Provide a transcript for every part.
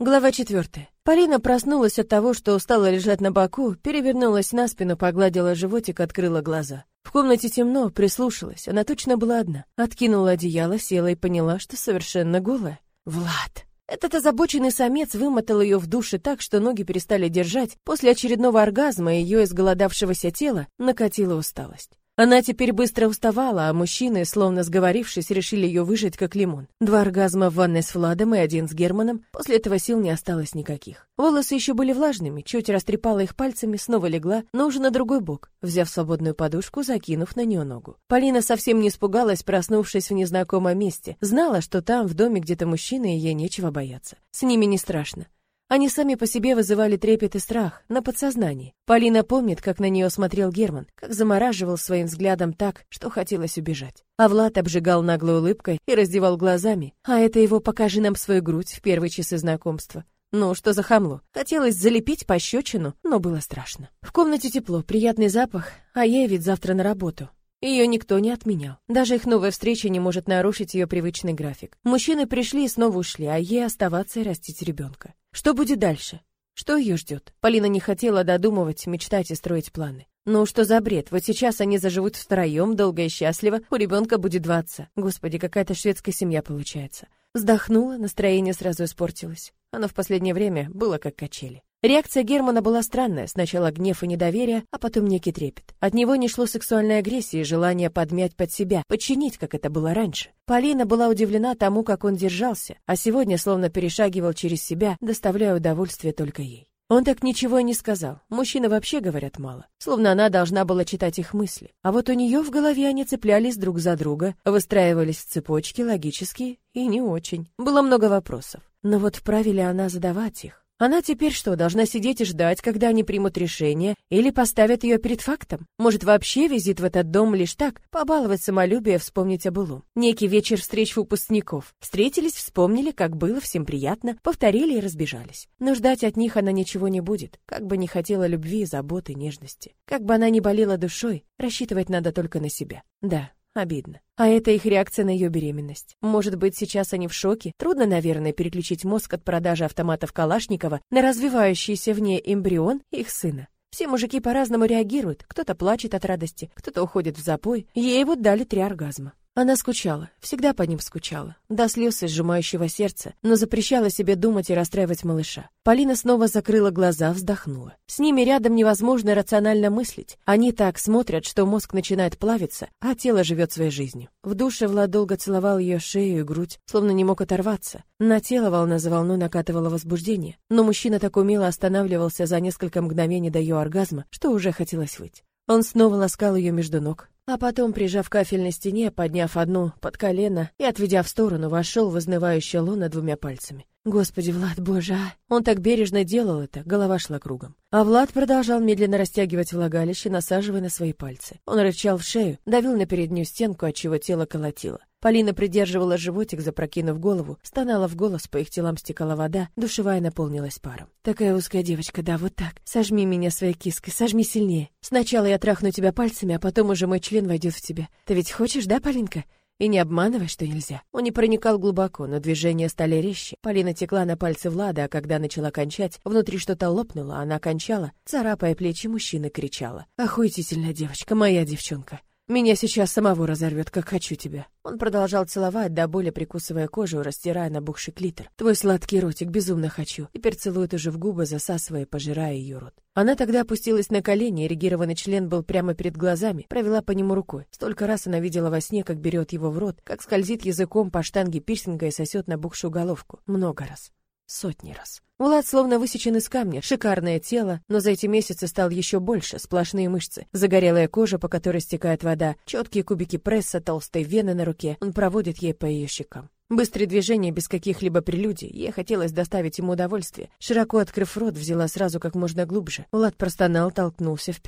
Глава 4. Полина проснулась от того, что устала лежать на боку, перевернулась на спину, погладила животик, открыла глаза. В комнате темно, прислушалась, она точно была одна. Откинула одеяло, села и поняла, что совершенно голая. Влад. Этот озабоченный самец вымотал ее в душе так, что ноги перестали держать. После очередного оргазма ее изголодавшегося тела накатила усталость. Она теперь быстро уставала, а мужчины, словно сговорившись, решили ее выжать как лимон. 2 оргазма в ванной с Владом и 1 с Германом, после этого сил не осталось никаких. Волосы еще были влажными, чуть растрепала их пальцами, снова легла, но уже на другой бок, взяв свободную подушку, закинув на нее ногу. Полина совсем не испугалась, проснувшись в незнакомом месте. Знала, что там, в доме, где-то мужчины, и ей нечего бояться. С ними не страшно. Они сами по себе вызывали трепет и страх, на подсознании. Полина помнит, как на нее смотрел Герман, как замораживал своим взглядом так, что хотелось убежать. А Влад обжигал наглой улыбкой и раздевал глазами. А это его «покажи нам свою грудь» в первые часы знакомства. Ну, что за хамло? Хотелось залепить пощечину, но было страшно. В комнате тепло, приятный запах, а ей ведь завтра на работу. Ее никто не отменял. Даже их новая встреча не может нарушить ее привычный график. Мужчины пришли и снова ушли, а ей оставаться и растить ребенка. Что будет дальше? Что ее ждет? Полина не хотела додумывать, мечтать и строить планы. Ну что за бред? Вот сейчас они заживут втроем, долго и счастливо, у ребенка будет 2 отца. Господи, какая-то шведская семья получается. Вздохнула, настроение сразу испортилось. Оно в последнее время было как качели. Реакция Германа была странная, сначала гнев и недоверие, а потом некий трепет. От него не шло сексуальной агрессии и желание подмять под себя, подчинить, как это было раньше. Полина была удивлена тому, как он держался, а сегодня словно перешагивал через себя, доставляя удовольствие только ей. Он так ничего и не сказал. Мужчины вообще говорят мало. Словно она должна была читать их мысли. А вот у нее в голове они цеплялись друг за друга, выстраивались в цепочки, логические и не очень. Было много вопросов. Но вот вправе ли она задавать их? Она теперь что, должна сидеть и ждать, когда они примут решение, или поставят ее перед фактом? Может, вообще визит в этот дом лишь так, побаловать самолюбие, вспомнить о былом? Некий вечер встреч выпускников. Встретились, вспомнили, как было, всем приятно, повторили и разбежались. Но ждать от них она ничего не будет, как бы не хотела любви, заботы, нежности. Как бы она ни болела душой, рассчитывать надо только на себя. Да. Обидно. А это их реакция на ее беременность. Может быть, сейчас они в шоке? Трудно, наверное, переключить мозг от продажи автоматов Калашникова на развивающийся в ней эмбрион их сына. Все мужики по-разному реагируют. Кто-то плачет от радости, кто-то уходит в запой. Ей вот дали 3 оргазма. Она скучала, всегда по ним скучала, до слез сжимающего сердца, но запрещала себе думать и расстраивать малыша. Полина снова закрыла глаза, вздохнула. С ними рядом невозможно рационально мыслить. Они так смотрят, что мозг начинает плавиться, а тело живет своей жизнью. В душе Влад долго целовал ее шею и грудь, словно не мог оторваться. На тело волна за волной накатывало возбуждение, но мужчина так умело останавливался за несколько мгновений до ее оргазма, что уже хотелось выть. Он снова ласкал ее между ног, а потом, прижав к кафельной стене, подняв одну под колено и отведя в сторону, вошел в изнывающее лоно 2 пальцами. Господи, Влад, боже, Он так бережно делал это, голова шла кругом. А Влад продолжал медленно растягивать влагалище, насаживая на свои пальцы. Он рычал в шею, давил на переднюю стенку, отчего тело колотило. Полина придерживала животик, запрокинув голову, стонала в голос, по их телам стекала вода, душевая наполнилась паром. «Такая узкая девочка, да, вот так. Сожми меня своей киской, сожми сильнее. Сначала я трахну тебя пальцами, а потом уже мой член войдет в тебя. Ты ведь хочешь, да, Полинка? И не обманывай, что нельзя». Он не проникал глубоко, но движения стали резче. Полина текла на пальцы Влада, а когда начала кончать, внутри что-то лопнуло, она кончала, царапая плечи мужчины, кричала: «Охуительная девочка, моя девчонка! Меня сейчас самого разорвет, как хочу тебя». Он продолжал целовать, до боли прикусывая кожу, растирая набухший клитор. «Твой сладкий ротик, безумно хочу». Теперь целует уже в губы, засасывая, пожирая ее рот. Она тогда опустилась на колени, эрегированный член был прямо перед глазами, провела по нему рукой. Столько раз она видела во сне, как берет его в рот, как скользит языком по штанге пирсинга и сосет набухшую головку. Много раз. Сотни раз. Влад словно высечен из камня, шикарное тело, но за эти месяцы стал еще больше, сплошные мышцы, загорелая кожа, по которой стекает вода, четкие кубики пресса, толстые вены на руке, он проводит ей по ее щекам. Быстрые движения без каких-либо прелюдий, ей хотелось доставить ему удовольствие. Широко открыв рот, взяла сразу как можно глубже. Влад простонал, толкнулся вперед.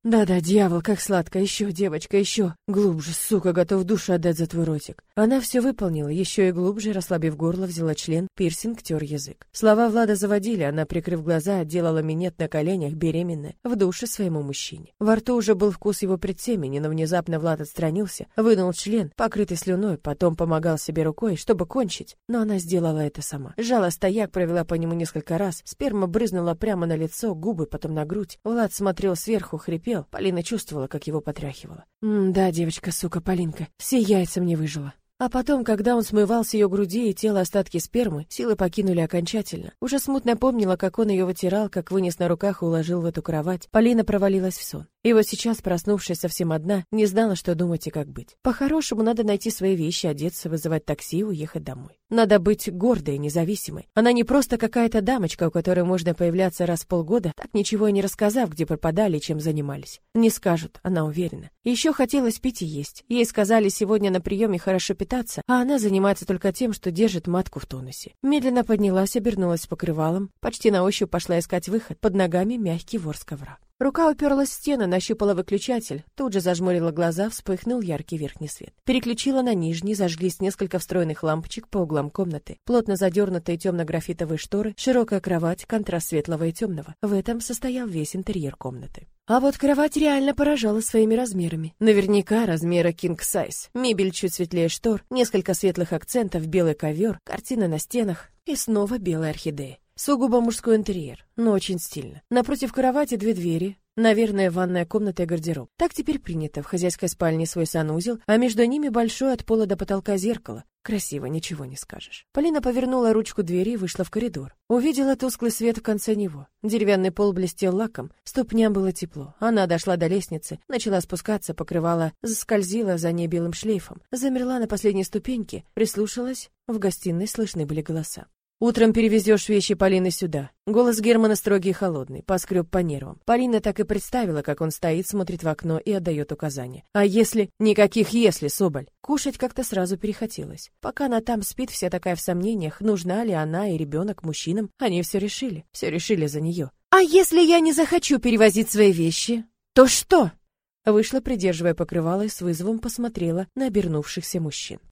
Да-да, дьявол, как сладко, еще, девочка, еще. Глубже, сука, готов душу отдать за твой ротик. Она все выполнила, еще и глубже, расслабив горло, взяла член, пирсинг тер язык. Слова Влада заводили, она, прикрыв глаза, делала минет на коленях, беременная, в душе своему мужчине. Во рту уже был вкус его предсемени, но внезапно Влад отстранился, вынул член, покрытый слюной, потом помогал себе рукой, чтобы кончить, но она сделала это сама. Сжала стояк, провела по нему несколько раз, сперма брызнула прямо на лицо, губы, потом на грудь. Влад смотрел сверху, хрипел. Полина чувствовала, как его потряхивало. Да, девочка, сука, Полинка, все яйца мне выжила. А потом, когда он смывал с ее груди и тела остатки спермы, силы покинули окончательно. Уже смутно помнила, как он ее вытирал, как вынес на руках и уложил в эту кровать. Полина провалилась в сон. И вот сейчас, проснувшись совсем одна, не знала, что думать и как быть. По-хорошему, надо найти свои вещи, одеться, вызывать такси и уехать домой. Надо быть гордой и независимой. Она не просто какая-то дамочка, у которой можно появляться раз в полгода, так ничего и не рассказав, где пропадали и чем занимались. Не скажут, она уверена. Еще хотелось пить и есть. Ей сказали сегодня на приеме хорошо питаться, а она занимается только тем, что держит матку в тонусе. Медленно поднялась, обернулась покрывалом, почти на ощупь пошла искать выход, под ногами мягкий ворс ковра. Рука уперлась в стену, нащупала выключатель, тут же зажмурила глаза, вспыхнул яркий верхний свет. Переключила на нижний, зажглись несколько встроенных лампочек по углам комнаты, плотно задернутые темно-графитовые шторы, широкая кровать, контраст светлого и темного. В этом состоял весь интерьер комнаты. А вот кровать реально поражала своими размерами. Наверняка размера king size. Мебель чуть светлее штор, несколько светлых акцентов, белый ковер, картины на стенах и снова белая орхидея. Сугубо мужской интерьер, но очень стильно. Напротив кровати две двери, наверное, ванная комната и гардероб. Так теперь принято, в хозяйской спальне свой санузел, а между ними большое от пола до потолка зеркало. Красиво, ничего не скажешь. Полина повернула ручку двери и вышла в коридор. Увидела тусклый свет в конце него. Деревянный пол блестел лаком, ступням было тепло. Она дошла до лестницы, начала спускаться, покрывало заскользила за ней белым шлейфом. Замерла на последней ступеньке, прислушалась. В гостиной слышны были голоса. «Утром перевезешь вещи Полины сюда». Голос Германа строгий и холодный, поскреб по нервам. Полина так и представила, как он стоит, смотрит в окно и отдает указания. А если... Никаких «если», Соболь. Кушать как-то сразу перехотелось. Пока она там спит, вся такая в сомнениях, нужна ли она и ребенок мужчинам, они все решили за нее. «А если я не захочу перевозить свои вещи, то что?» Вышла, придерживая покрывало, и с вызовом посмотрела на обернувшихся мужчин.